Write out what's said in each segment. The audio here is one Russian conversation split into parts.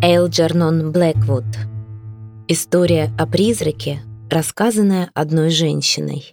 Элджернон Блэквуд. История о призраке, рассказанная одной женщиной.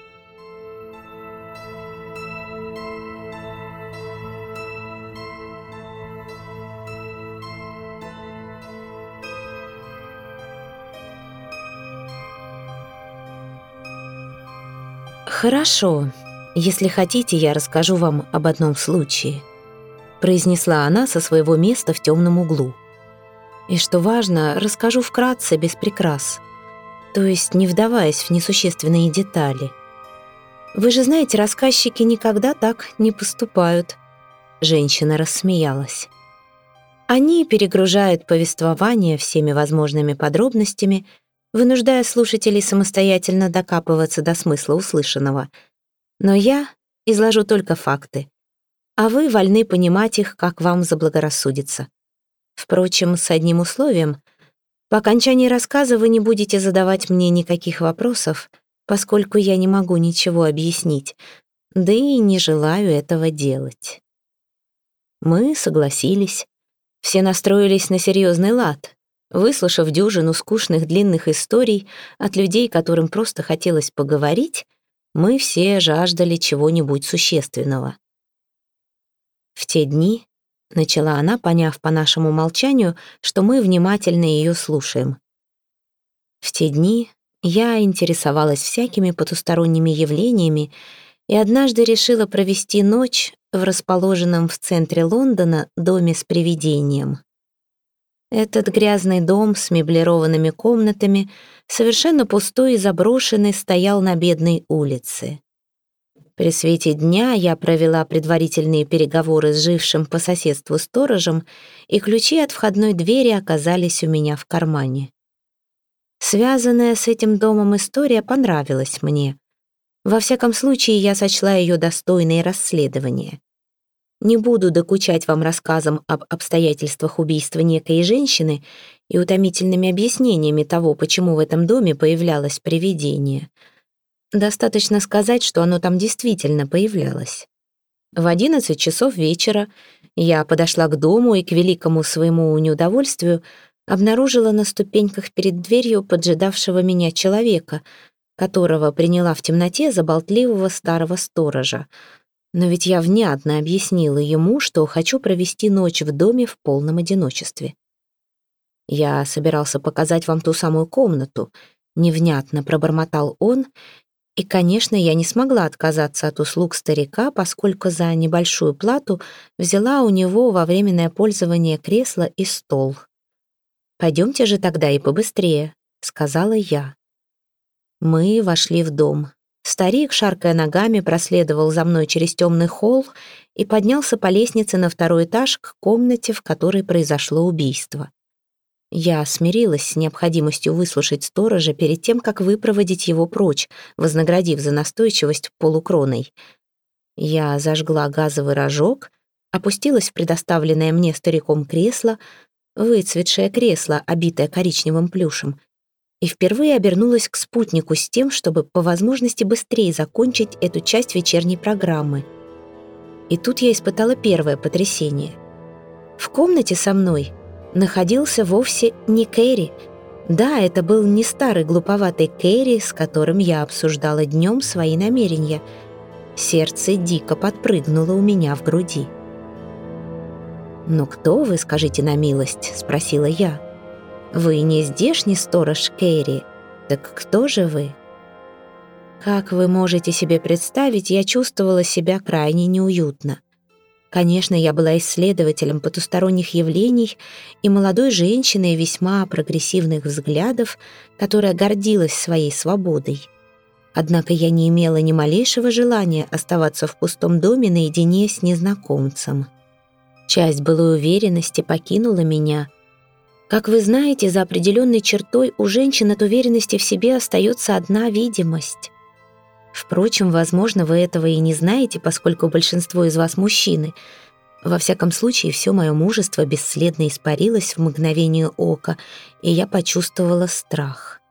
«Хорошо. Если хотите, я расскажу вам об одном случае», — произнесла она со своего места в темном углу. «И что важно, расскажу вкратце, без прикрас, то есть не вдаваясь в несущественные детали. Вы же знаете, рассказчики никогда так не поступают». Женщина рассмеялась. «Они перегружают повествование всеми возможными подробностями, вынуждая слушателей самостоятельно докапываться до смысла услышанного. Но я изложу только факты, а вы вольны понимать их, как вам заблагорассудится. Впрочем, с одним условием. По окончании рассказа вы не будете задавать мне никаких вопросов, поскольку я не могу ничего объяснить, да и не желаю этого делать». Мы согласились. Все настроились на серьезный лад, выслушав дюжину скучных длинных историй от людей, которым просто хотелось поговорить. Мы все жаждали чего-нибудь существенного. В те дни, начала она, поняв по нашему молчанию, что мы внимательно ее слушаем. В те дни я интересовалась всякими потусторонними явлениями и однажды решила провести ночь в расположенном в центре Лондона доме с привидением. Этот грязный дом с меблированными комнатами, совершенно пустой и заброшенный, стоял на бедной улице. При свете дня я провела предварительные переговоры с жившим по соседству сторожем, и ключи от входной двери оказались у меня в кармане. Связанная с этим домом история понравилась мне. Во всяком случае, я сочла ее достойной расследования. Не буду докучать вам рассказом об обстоятельствах убийства некой женщины и утомительными объяснениями того, почему в этом доме появлялось привидение. Достаточно сказать, что оно там действительно появлялось. В 11 часов вечера я подошла к дому и, к великому своему неудовольствию, обнаружила на ступеньках перед дверью поджидавшего меня человека, которого приняла в темноте за болтливого старого сторожа. Но ведь я внятно объяснила ему, что хочу провести ночь в доме в полном одиночестве. «Я собирался показать вам ту самую комнату», — невнятно пробормотал он, и, конечно, я не смогла отказаться от услуг старика, поскольку за небольшую плату взяла у него во временное пользование кресло и стол. «Пойдемте же тогда и побыстрее», — сказала я. Мы вошли в дом. Старик, шаркая ногами, проследовал за мной через темный холл и поднялся по лестнице на второй этаж к комнате, в которой произошло убийство. Я смирилась с необходимостью выслушать сторожа перед тем, как выпроводить его прочь, вознаградив за настойчивость полукроной. Я зажгла газовый рожок, опустилась в предоставленное мне стариком кресло, выцветшее кресло, обитое коричневым плюшем, и впервые обернулась к спутнику с тем, чтобы по возможности быстрее закончить эту часть вечерней программы. И тут я испытала первое потрясение. В комнате со мной находился вовсе не Кэрри. Да, это был не старый глуповатый Кэрри, с которым я обсуждала днем свои намерения. Сердце дико подпрыгнуло у меня в груди. «Ну кто вы, скажите на милость?» — спросила я. «Вы не здешний сторож Кэрри. Так кто же вы?» Как вы можете себе представить, я чувствовала себя крайне неуютно. Конечно, я была исследователем потусторонних явлений и молодой женщиной весьма прогрессивных взглядов, которая гордилась своей свободой. Однако я не имела ни малейшего желания оставаться в пустом доме наедине с незнакомцем. Часть былой уверенности покинула меня. Как вы знаете, за определенной чертой у женщин от уверенности в себе остается одна видимость. Впрочем, возможно, вы этого и не знаете, поскольку большинство из вас мужчины. Во всяком случае, все мое мужество бесследно испарилось в мгновение ока, и я почувствовала страх.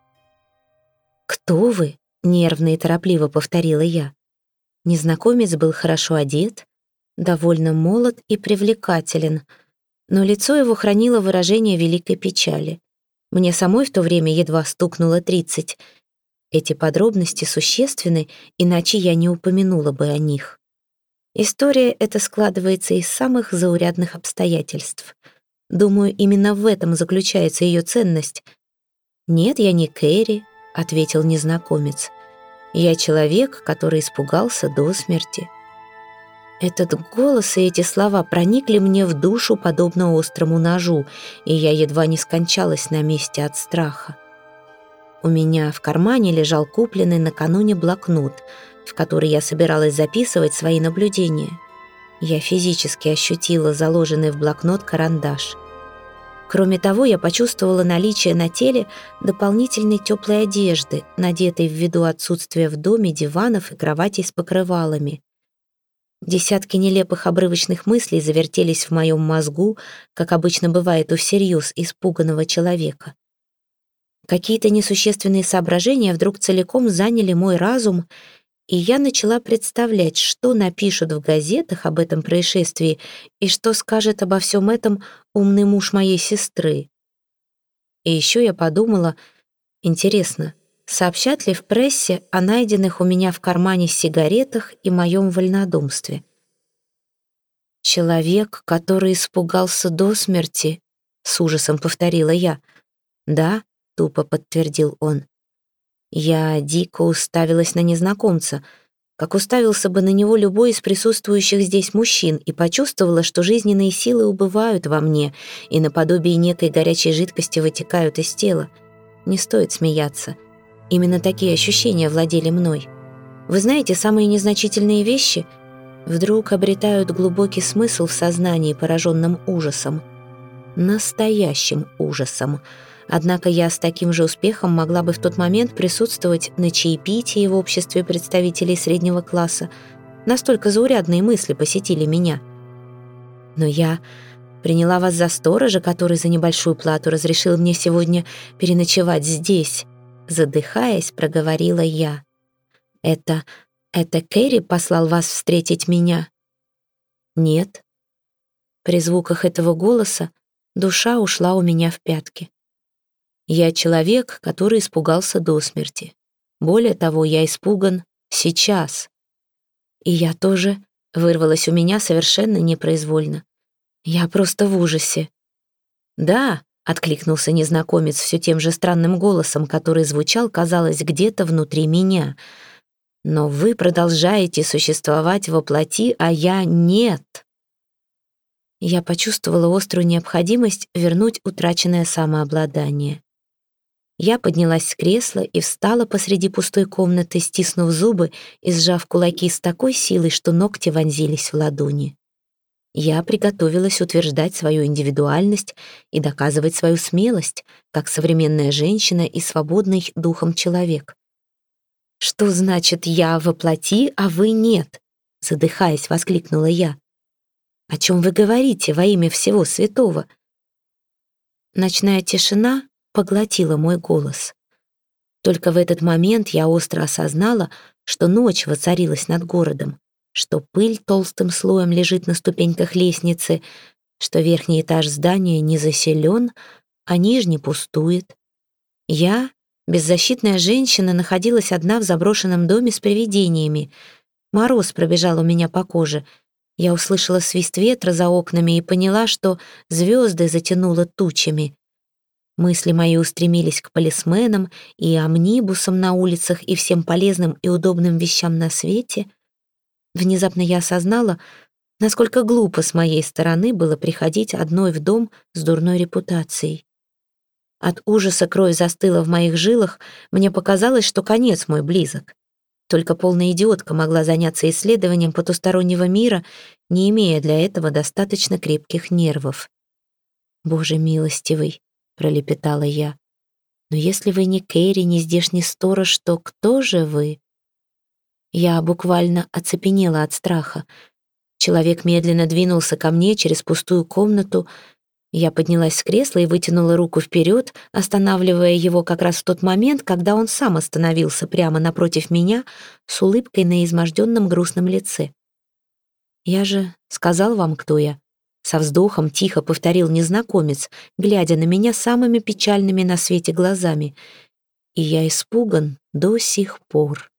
«Кто вы?» — нервно и торопливо повторила я. Незнакомец был хорошо одет, довольно молод и привлекателен, но лицо его хранило выражение великой печали. Мне самой в то время едва стукнуло 30. Эти подробности существенны, иначе я не упомянула бы о них. История эта складывается из самых заурядных обстоятельств. Думаю, именно в этом заключается ее ценность. «Нет, я не Кэрри», — ответил незнакомец. «Я человек, который испугался до смерти». Этот голос и эти слова проникли мне в душу подобно острому ножу, и я едва не скончалась на месте от страха. У меня в кармане лежал купленный накануне блокнот, в который я собиралась записывать свои наблюдения. Я физически ощутила заложенный в блокнот карандаш. Кроме того, я почувствовала наличие на теле дополнительной теплой одежды, надетой ввиду отсутствия в доме диванов и кроватей с покрывалами. Десятки нелепых обрывочных мыслей завертелись в моем мозгу, как обычно бывает у всерьез испуганного человека. Какие-то несущественные соображения вдруг целиком заняли мой разум, и я начала представлять, что напишут в газетах об этом происшествии и что скажет обо всем этом умный муж моей сестры. И еще я подумала, интересно, сообщат ли в прессе о найденных у меня в кармане сигаретах и моем вольнодумстве? «Человек, который испугался до смерти», — с ужасом повторила я. «Да», — тупо подтвердил он. Я дико уставилась на незнакомца, как уставился бы на него любой из присутствующих здесь мужчин, и почувствовала, что жизненные силы убывают во мне и наподобие некой горячей жидкости вытекают из тела. Не стоит смеяться. Именно такие ощущения владели мной. Вы знаете, самые незначительные вещи вдруг обретают глубокий смысл в сознании, пораженном ужасом. Настоящим ужасом. Однако я с таким же успехом могла бы в тот момент присутствовать на чаепитии в обществе представителей среднего класса. Настолько заурядные мысли посетили меня. Но я приняла вас за сторожа, который за небольшую плату разрешил мне сегодня переночевать здесь. Задыхаясь, проговорила я. Это Кэрри послал вас встретить меня? Нет. При звуках этого голоса душа ушла у меня в пятки. Я человек, который испугался до смерти. Более того, я испуган сейчас. И я тоже, вырвалось у меня совершенно непроизвольно. Я просто в ужасе. Да, откликнулся незнакомец все тем же странным голосом, который звучал, казалось, где-то внутри меня. Но вы продолжаете существовать во плоти, а я нет. Я почувствовала острую необходимость вернуть утраченное самообладание. Я поднялась с кресла и встала посреди пустой комнаты, стиснув зубы и сжав кулаки с такой силой, что ногти вонзились в ладони. Я приготовилась утверждать свою индивидуальность и доказывать свою смелость, как современная женщина и свободный духом человек. «Что значит «я во плоти, а вы нет»?» — задыхаясь, воскликнула я. «О чем вы говорите во имя всего святого?» Ночная тишина поглотила мой голос. Только в этот момент я остро осознала, что ночь воцарилась над городом, что пыль толстым слоем лежит на ступеньках лестницы, что верхний этаж здания не заселен, а нижний пустует. Я, беззащитная женщина, находилась одна в заброшенном доме с привидениями. Мороз пробежал у меня по коже. Я услышала свист ветра за окнами и поняла, что звезды затянуло тучами. Мысли мои устремились к полисменам и амнибусам на улицах и всем полезным и удобным вещам на свете. Внезапно я осознала, насколько глупо с моей стороны было приходить одной в дом с дурной репутацией. От ужаса кровь застыла в моих жилах, мне показалось, что конец мой близок. Только полная идиотка могла заняться исследованием потустороннего мира, не имея для этого достаточно крепких нервов. «Боже милостивый», — пролепетала я, «но если вы не Кэрри, не здешний сторож, то кто же вы?» Я буквально оцепенела от страха. Человек медленно двинулся ко мне через пустую комнату. Я поднялась с кресла и вытянула руку вперед, останавливая его как раз в тот момент, когда он сам остановился прямо напротив меня с улыбкой на изможденном грустном лице. «Я же сказал вам, кто я. Со вздохом тихо повторил незнакомец, глядя на меня самыми печальными на свете глазами. И я испуган до сих пор.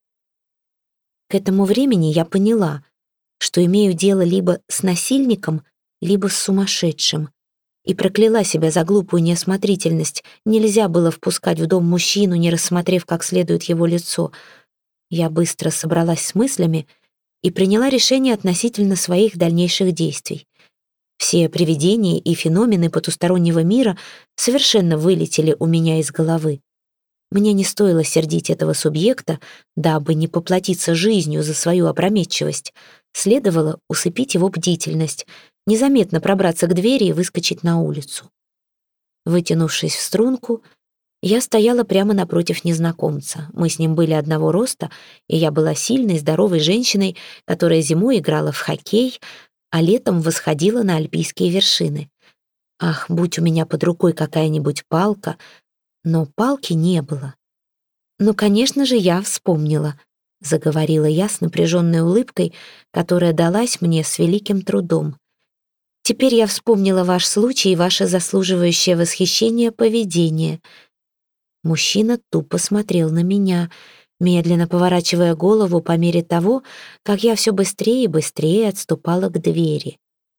К этому времени я поняла, что имею дело либо с насильником, либо с сумасшедшим. И прокляла себя за глупую неосмотрительность. Нельзя было впускать в дом мужчину, не рассмотрев как следует его лицо. Я быстро собралась с мыслями и приняла решение относительно своих дальнейших действий. Все привидения и феномены потустороннего мира совершенно вылетели у меня из головы. Мне не стоило сердить этого субъекта, дабы не поплатиться жизнью за свою опрометчивость. Следовало усыпить его бдительность, незаметно пробраться к двери и выскочить на улицу. Вытянувшись в струнку, я стояла прямо напротив незнакомца. Мы с ним были одного роста, и я была сильной, здоровой женщиной, которая зимой играла в хоккей, а летом восходила на альпийские вершины. Ах, будь у меня под рукой какая-нибудь палка, но палки не было. «Ну, конечно же, я вспомнила», — заговорила я с напряженной улыбкой, которая далась мне с великим трудом. «Теперь я вспомнила ваш случай и ваше заслуживающее восхищение поведение». Мужчина тупо смотрел на меня, медленно поворачивая голову по мере того, как я все быстрее и быстрее отступала к двери.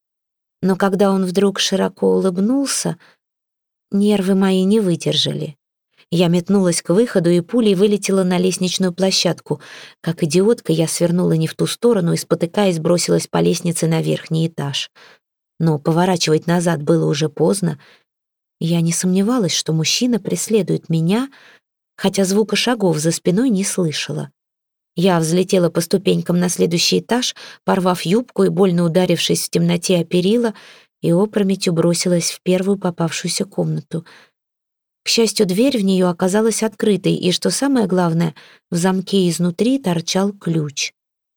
Но когда он вдруг широко улыбнулся, нервы мои не выдержали. Я метнулась к выходу и пулей вылетела на лестничную площадку. Как идиотка, я свернула не в ту сторону и, спотыкаясь, бросилась по лестнице на верхний этаж. Но поворачивать назад было уже поздно. Я не сомневалась, что мужчина преследует меня, хотя звука шагов за спиной не слышала. Я взлетела по ступенькам на следующий этаж, порвав юбку и больно ударившись в темноте о перила, и опрометью бросилась в первую попавшуюся комнату. К счастью, дверь в нее оказалась открытой, и, что самое главное, в замке изнутри торчал ключ.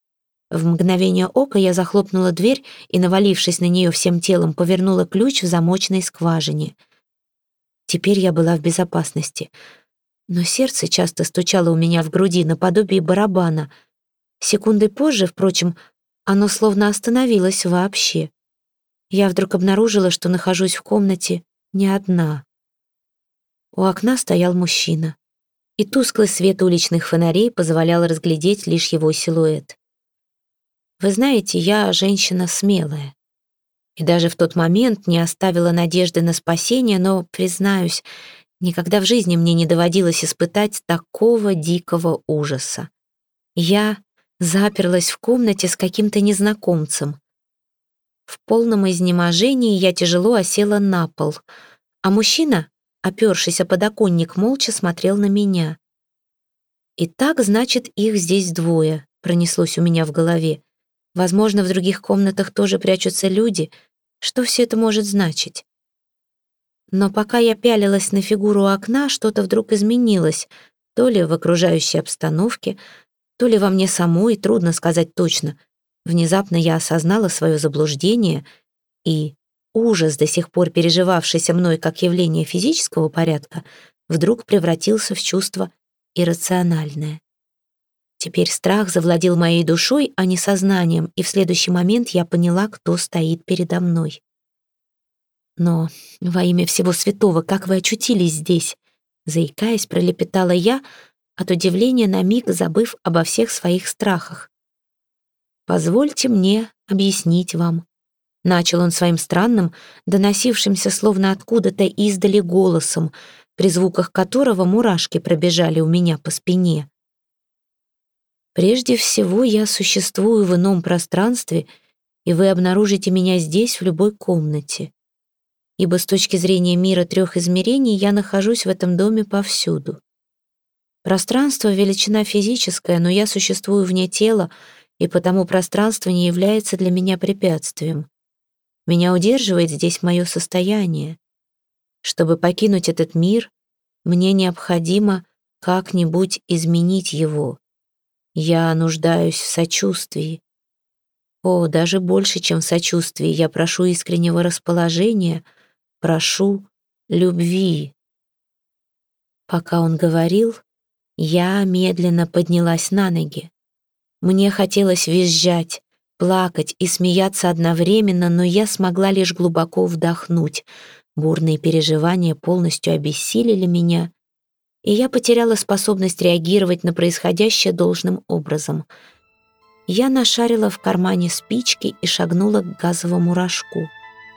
В мгновение ока я захлопнула дверь и, навалившись на нее всем телом, повернула ключ в замочной скважине. Теперь я была в безопасности. Но сердце часто стучало у меня в груди наподобие барабана. Секундой позже, впрочем, оно словно остановилось вообще. Я вдруг обнаружила, что нахожусь в комнате не одна. У окна стоял мужчина, и тусклый свет уличных фонарей позволял разглядеть лишь его силуэт. Вы знаете, я женщина смелая, и даже в тот момент не оставила надежды на спасение, но, признаюсь, никогда в жизни мне не доводилось испытать такого дикого ужаса. Я заперлась в комнате с каким-то незнакомцем. В полном изнеможении я тяжело осела на пол, а мужчина, опёршись о подоконник, молча смотрел на меня. «Итак, значит, их здесь двое», — пронеслось у меня в голове. «Возможно, в других комнатах тоже прячутся люди. Что все это может значить?» Но пока я пялилась на фигуру у окна, что-то вдруг изменилось, то ли в окружающей обстановке, то ли во мне самой, трудно сказать точно. Внезапно я осознала свое заблуждение, и ужас, до сих пор переживавшийся мной как явление физического порядка, вдруг превратился в чувство иррациональное. Теперь страх завладел моей душой, а не сознанием, и в следующий момент я поняла, кто стоит передо мной. «Но во имя всего святого, как вы очутились здесь?» Заикаясь, пролепетала я, от удивления на миг забыв обо всех своих страхах. «Позвольте мне объяснить вам». Начал он своим странным, доносившимся словно откуда-то издали голосом, при звуках которого мурашки пробежали у меня по спине. «Прежде всего, я существую в ином пространстве, и вы обнаружите меня здесь, в любой комнате. Ибо с точки зрения мира трех измерений я нахожусь в этом доме повсюду. Пространство — величина физическая, но я существую вне тела, и потому пространство не является для меня препятствием. Меня удерживает здесь мое состояние. Чтобы покинуть этот мир, мне необходимо как-нибудь изменить его. Я нуждаюсь в сочувствии. О, даже больше, чем в сочувствии, я прошу искреннего расположения, прошу любви». Пока он говорил, я медленно поднялась на ноги. Мне хотелось визжать, плакать и смеяться одновременно, но я смогла лишь глубоко вдохнуть. Бурные переживания полностью обессилили меня, и я потеряла способность реагировать на происходящее должным образом. Я нашарила в кармане спички и шагнула к газовому рожку.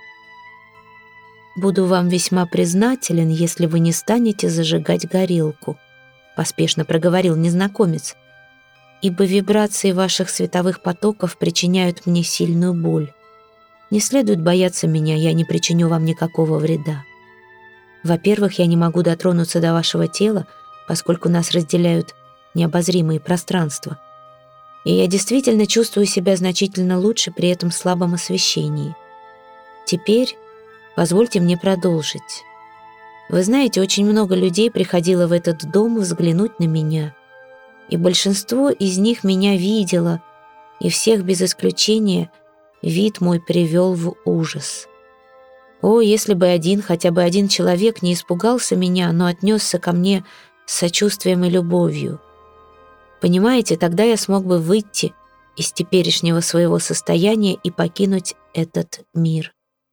«Буду вам весьма признателен, если вы не станете зажигать горелку», поспешно проговорил незнакомец, «ибо вибрации ваших световых потоков причиняют мне сильную боль. Не следует бояться меня, я не причиню вам никакого вреда. Во-первых, я не могу дотронуться до вашего тела, поскольку нас разделяют необозримые пространства. И я действительно чувствую себя значительно лучше при этом слабом освещении. Теперь позвольте мне продолжить. Вы знаете, очень много людей приходило в этот дом взглянуть на меня, и большинство из них меня видело, и всех без исключения вид мой привел в ужас. О, если бы хотя бы один человек не испугался меня, но отнесся ко мне с сочувствием и любовью. Понимаете, тогда я смог бы выйти из теперешнего своего состояния и покинуть этот мир».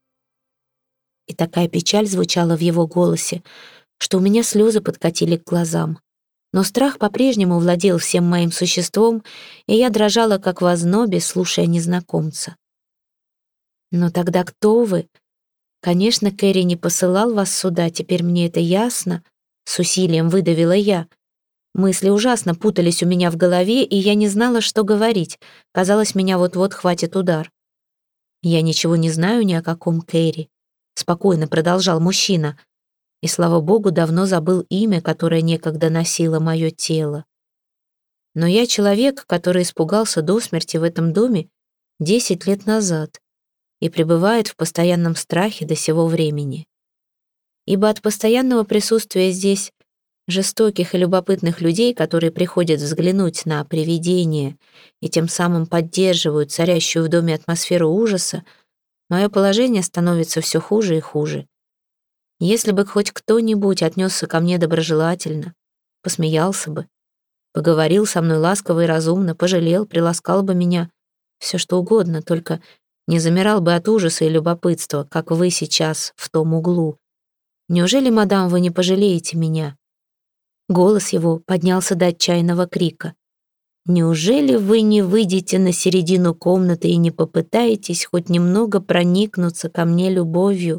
И такая печаль звучала в его голосе, что у меня слезы подкатили к глазам. Но страх по-прежнему владел всем моим существом, и я дрожала, как в ознобе, слушая незнакомца. «Но тогда кто вы? Конечно, Кэрри не посылал вас сюда, теперь мне это ясно», — с усилием выдавила я. Мысли ужасно путались у меня в голове, и я не знала, что говорить. Казалось, меня вот-вот хватит удар. «Я ничего не знаю ни о каком Кэрри», — спокойно продолжал мужчина, «и, слава богу, давно забыл имя, которое некогда носило мое тело. Но я человек, который испугался до смерти в этом доме 10 лет назад и пребывает в постоянном страхе до сего времени. Ибо от постоянного присутствия здесь жестоких и любопытных людей, которые приходят взглянуть на привидения и тем самым поддерживают царящую в доме атмосферу ужаса, мое положение становится все хуже и хуже. Если бы хоть кто-нибудь отнесся ко мне доброжелательно, посмеялся бы, поговорил со мной ласково и разумно, пожалел, приласкал бы меня, все что угодно, только не замирал бы от ужаса и любопытства, как вы сейчас в том углу. Неужели, мадам, вы не пожалеете меня?» Голос его поднялся до отчаянного крика. «Неужели вы не выйдете на середину комнаты и не попытаетесь хоть немного проникнуться ко мне любовью?»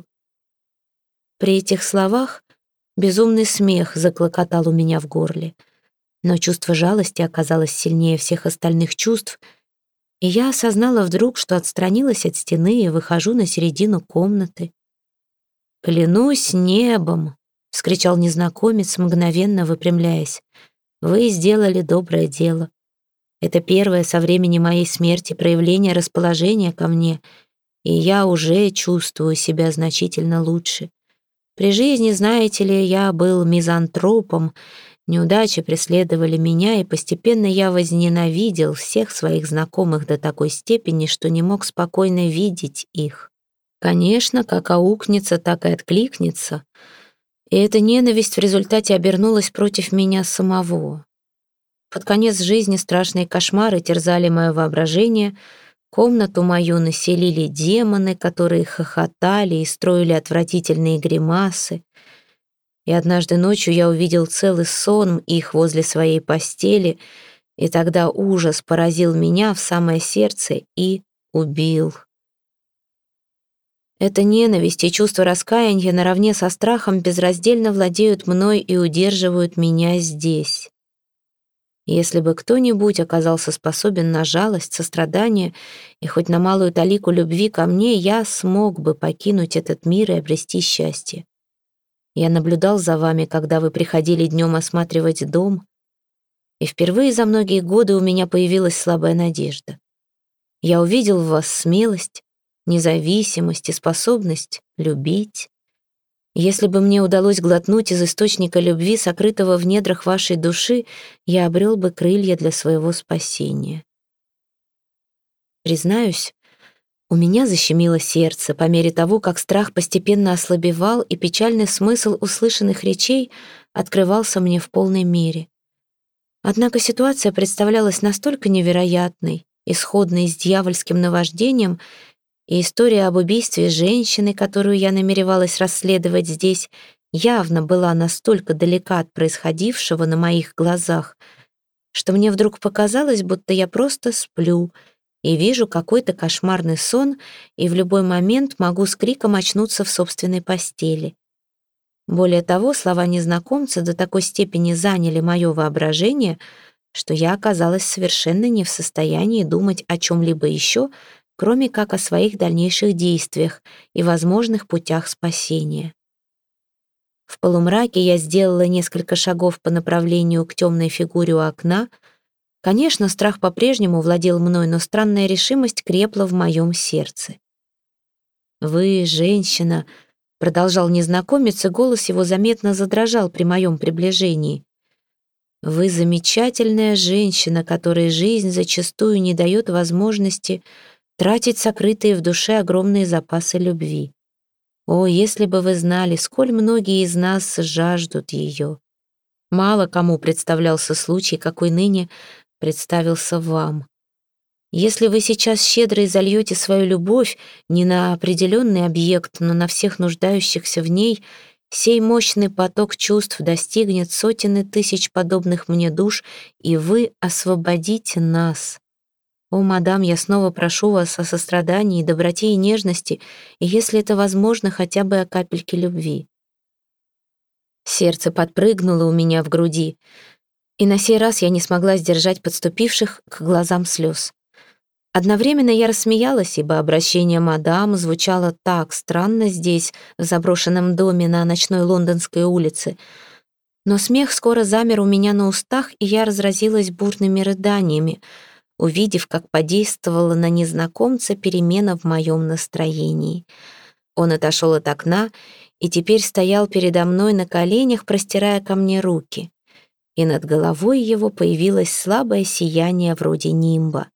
При этих словах безумный смех заклокотал у меня в горле, но чувство жалости оказалось сильнее всех остальных чувств, и я осознала вдруг, что отстранилась от стены и выхожу на середину комнаты. «Клянусь небом!» — вскричал незнакомец, мгновенно выпрямляясь. «Вы сделали доброе дело. Это первое со времени моей смерти проявление расположения ко мне, и я уже чувствую себя значительно лучше. При жизни, знаете ли, я был мизантропом, неудачи преследовали меня, и постепенно я возненавидел всех своих знакомых до такой степени, что не мог спокойно видеть их. Конечно, как аукнется, так и откликнется. И эта ненависть в результате обернулась против меня самого. Под конец жизни страшные кошмары терзали мое воображение, комнату мою населили демоны, которые хохотали и строили отвратительные гримасы. И однажды ночью я увидел целый сон их возле своей постели, и тогда ужас поразил меня в самое сердце и убил. Эта ненависть и чувство раскаяния наравне со страхом безраздельно владеют мной и удерживают меня здесь. Если бы кто-нибудь оказался способен на жалость, сострадание и хоть на малую талику любви ко мне, я смог бы покинуть этот мир и обрести счастье. Я наблюдал за вами, когда вы приходили днем осматривать дом, и впервые за многие годы у меня появилась слабая надежда. Я увидел в вас смелость, независимость и способность любить. Если бы мне удалось глотнуть из источника любви, сокрытого в недрах вашей души, я обрел бы крылья для своего спасения. Признаюсь, у меня защемило сердце по мере того, как страх постепенно ослабевал, и печальный смысл услышанных речей открывался мне в полной мере. Однако ситуация представлялась настолько невероятной, исходный с дьявольским наваждением, и история об убийстве женщины, которую я намеревалась расследовать здесь, явно была настолько далека от происходившего на моих глазах, что мне вдруг показалось, будто я просто сплю и вижу какой-то кошмарный сон, и в любой момент могу с криком очнуться в собственной постели. Более того, слова незнакомца до такой степени заняли мое воображение, что я оказалась совершенно не в состоянии думать о чем-либо еще, кроме как о своих дальнейших действиях и возможных путях спасения. В полумраке я сделала несколько шагов по направлению к темной фигуре у окна. Конечно, страх по-прежнему владел мной, но странная решимость крепла в моем сердце. «Вы, женщина», — продолжал незнакомец, и голос его заметно задрожал при моем приближении. «Вы замечательная женщина, которой жизнь зачастую не дает возможности тратить сокрытые в душе огромные запасы любви. О, если бы вы знали, сколь многие из нас жаждут ее. Мало кому представлялся случай, какой ныне представился вам. Если вы сейчас щедро изольете свою любовь не на определенный объект, но на всех нуждающихся в ней, сей мощный поток чувств достигнет сотен и тысяч подобных мне душ, и вы освободите нас. О, мадам, я снова прошу вас о сострадании, доброте и нежности, и, если это возможно, хотя бы о капельке любви». Сердце подпрыгнуло у меня в груди, и на сей раз я не смогла сдержать подступивших к глазам слез. Одновременно я рассмеялась, ибо обращение мадам звучало так странно здесь, в заброшенном доме на ночной лондонской улице. Но смех скоро замер у меня на устах, и я разразилась бурными рыданиями, увидев, как подействовала на незнакомца перемена в моем настроении. Он отошел от окна и теперь стоял передо мной на коленях, простирая ко мне руки. И над головой его появилось слабое сияние вроде нимба.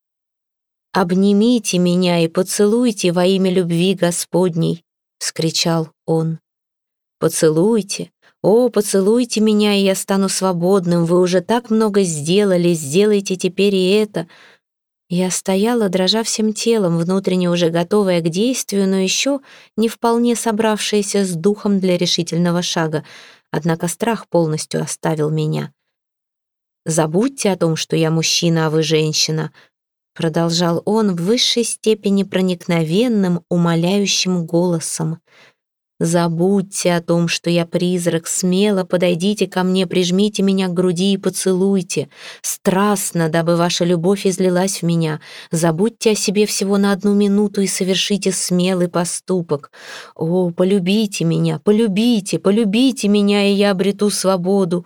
«Обнимите меня и поцелуйте во имя любви Господней!» — вскричал он. «Поцелуйте! О, поцелуйте меня, и я стану свободным! Вы уже так много сделали, сделайте теперь и это!» Я стояла, дрожа всем телом, внутренне уже готовая к действию, но еще не вполне собравшаяся с духом для решительного шага, однако страх полностью оставил меня. «Забудьте о том, что я мужчина, а вы женщина», — продолжал он в высшей степени проникновенным, умоляющим голосом. «Забудьте о том, что я призрак, смело подойдите ко мне, прижмите меня к груди и поцелуйте, страстно, дабы ваша любовь излилась в меня. Забудьте о себе всего на 1 минуту и совершите смелый поступок. О, полюбите меня, полюбите, полюбите меня, и я обрету свободу».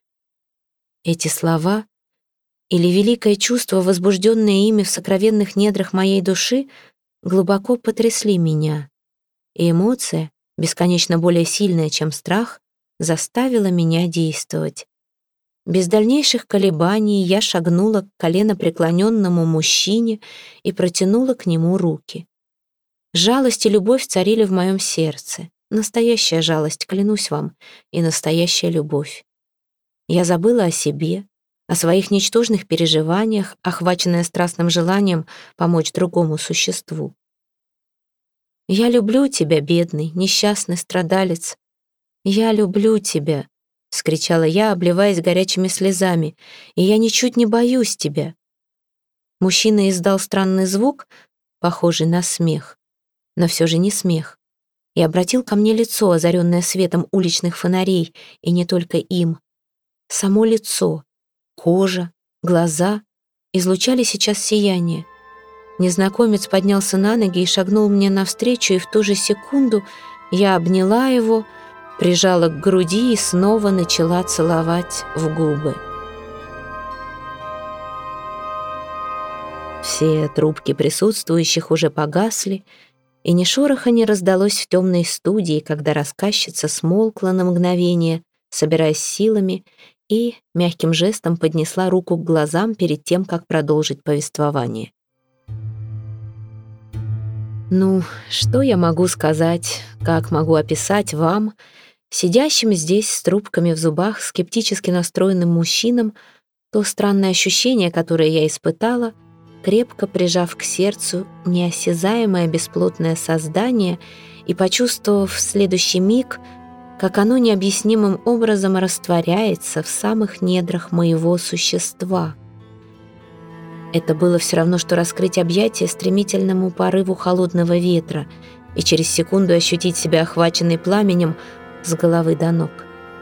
Эти слова или великое чувство, возбужденное ими в сокровенных недрах моей души, глубоко потрясли меня, и эмоция, бесконечно более сильная, чем страх, заставила меня действовать. Без дальнейших колебаний я шагнула к коленопреклоненному мужчине и протянула к нему руки. Жалость и любовь царили в моем сердце. Настоящая жалость, клянусь вам, и настоящая любовь. Я забыла о себе, о своих ничтожных переживаниях, охваченная страстным желанием помочь другому существу. «Я люблю тебя, бедный, несчастный страдалец. Я люблю тебя», — вскричала я, обливаясь горячими слезами, «и я ничуть не боюсь тебя». Мужчина издал странный звук, похожий на смех, но все же не смех, и обратил ко мне лицо, озаренное светом уличных фонарей, и не только им. Само лицо, кожа, глаза излучали сейчас сияние. Незнакомец поднялся на ноги и шагнул мне навстречу, и в ту же секунду я обняла его, прижала к груди и снова начала целовать в губы. Все трубки присутствующих уже погасли, и ни шороха не раздалось в темной студии, когда рассказчица смолкла на мгновение, собираясь силами, и мягким жестом поднесла руку к глазам перед тем, как продолжить повествование. Ну, что я могу сказать, как могу описать вам, сидящим здесь с трубками в зубах, скептически настроенным мужчинам, то странное ощущение, которое я испытала, крепко прижав к сердцу неосязаемое бесплотное создание и почувствовав в следующий миг, как оно необъяснимым образом растворяется в самых недрах моего существа. Это было все равно, что раскрыть объятия стремительному порыву холодного ветра и через секунду ощутить себя охваченной пламенем с головы до ног.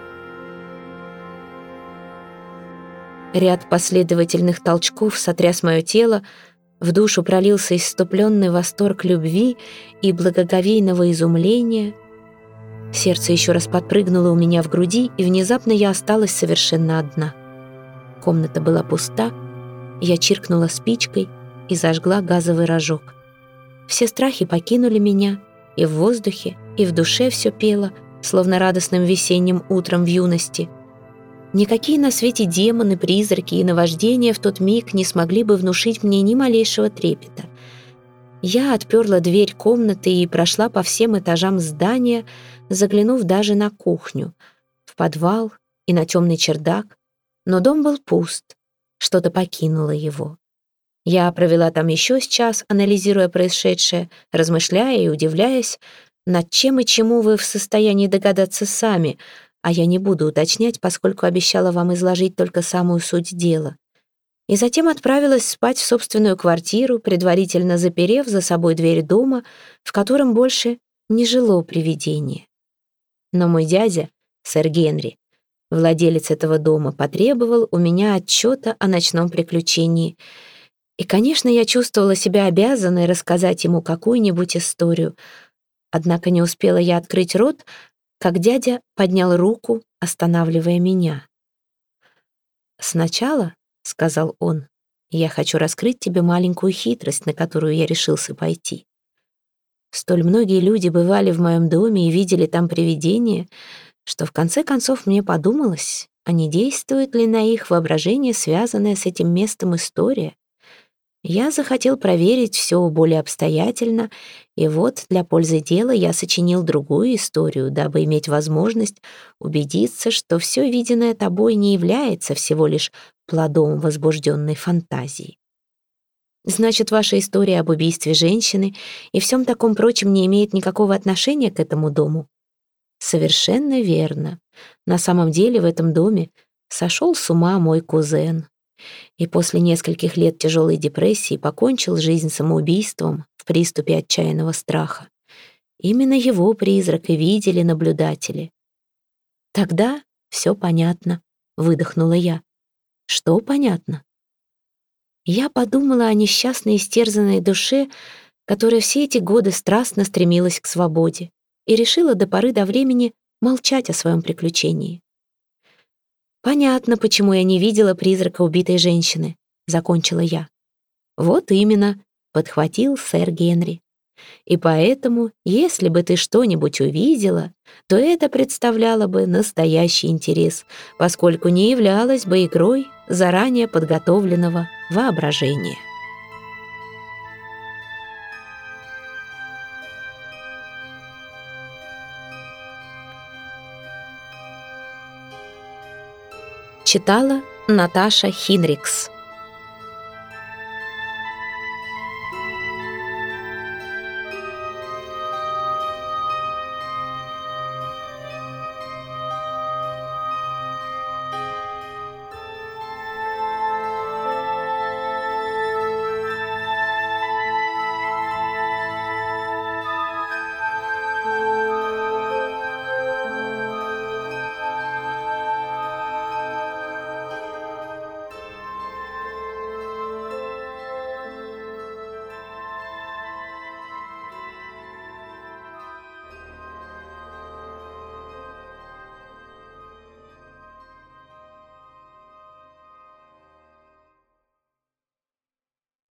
Ряд последовательных толчков сотряс мое тело, в душу пролился исступленный восторг любви и благоговейного изумления. Сердце еще раз подпрыгнуло у меня в груди, и внезапно я осталась совершенно одна. Комната была пуста, я чиркнула спичкой и зажгла газовый рожок. Все страхи покинули меня, и в воздухе, и в душе все пело, словно радостным весенним утром в юности. Никакие на свете демоны, призраки и наваждения в тот миг не смогли бы внушить мне ни малейшего трепета. Я отперла дверь комнаты и прошла по всем этажам здания, заглянув даже на кухню, в подвал и на темный чердак, но дом был пуст, что-то покинуло его. Я провела там еще с час, анализируя происшедшее, размышляя и удивляясь, над чем и чему вы в состоянии догадаться сами, а я не буду уточнять, поскольку обещала вам изложить только самую суть дела. И затем отправилась спать в собственную квартиру, предварительно заперев за собой дверь дома, в котором больше не жило привидение. Но мой дядя, сэр Генри, владелец этого дома, потребовал у меня отчета о ночном приключении. И, конечно, я чувствовала себя обязанной рассказать ему какую-нибудь историю. Однако не успела я открыть рот, как дядя поднял руку, останавливая меня. «Сначала, — сказал он, — я хочу раскрыть тебе маленькую хитрость, на которую я решился пойти. Столь многие люди бывали в моем доме и видели там привидения, что в конце концов мне подумалось, а не действует ли на их воображение связанная с этим местом история. Я захотел проверить все более обстоятельно, и вот для пользы дела я сочинил другую историю, дабы иметь возможность убедиться, что все виденное тобой не является всего лишь плодом возбужденной фантазии. Значит, ваша история об убийстве женщины и всем таком прочем не имеет никакого отношения к этому дому? Совершенно верно. На самом деле в этом доме сошел с ума мой кузен. И после нескольких лет тяжелой депрессии покончил жизнь самоубийством в приступе отчаянного страха. Именно его призрак и видели наблюдатели. «Тогда все понятно», — выдохнула я. «Что понятно?» Я подумала о несчастной истерзанной душе, которая все эти годы страстно стремилась к свободе, и решила до поры до времени молчать о своем приключении. «Понятно, почему я не видела призрака убитой женщины», — закончила я. «Вот именно», — подхватил сэр Генри. «И поэтому, если бы ты что-нибудь увидела, то это представляло бы настоящий интерес, поскольку не являлось бы игрой заранее подготовленного воображения». Читала Наташа Хинрикс.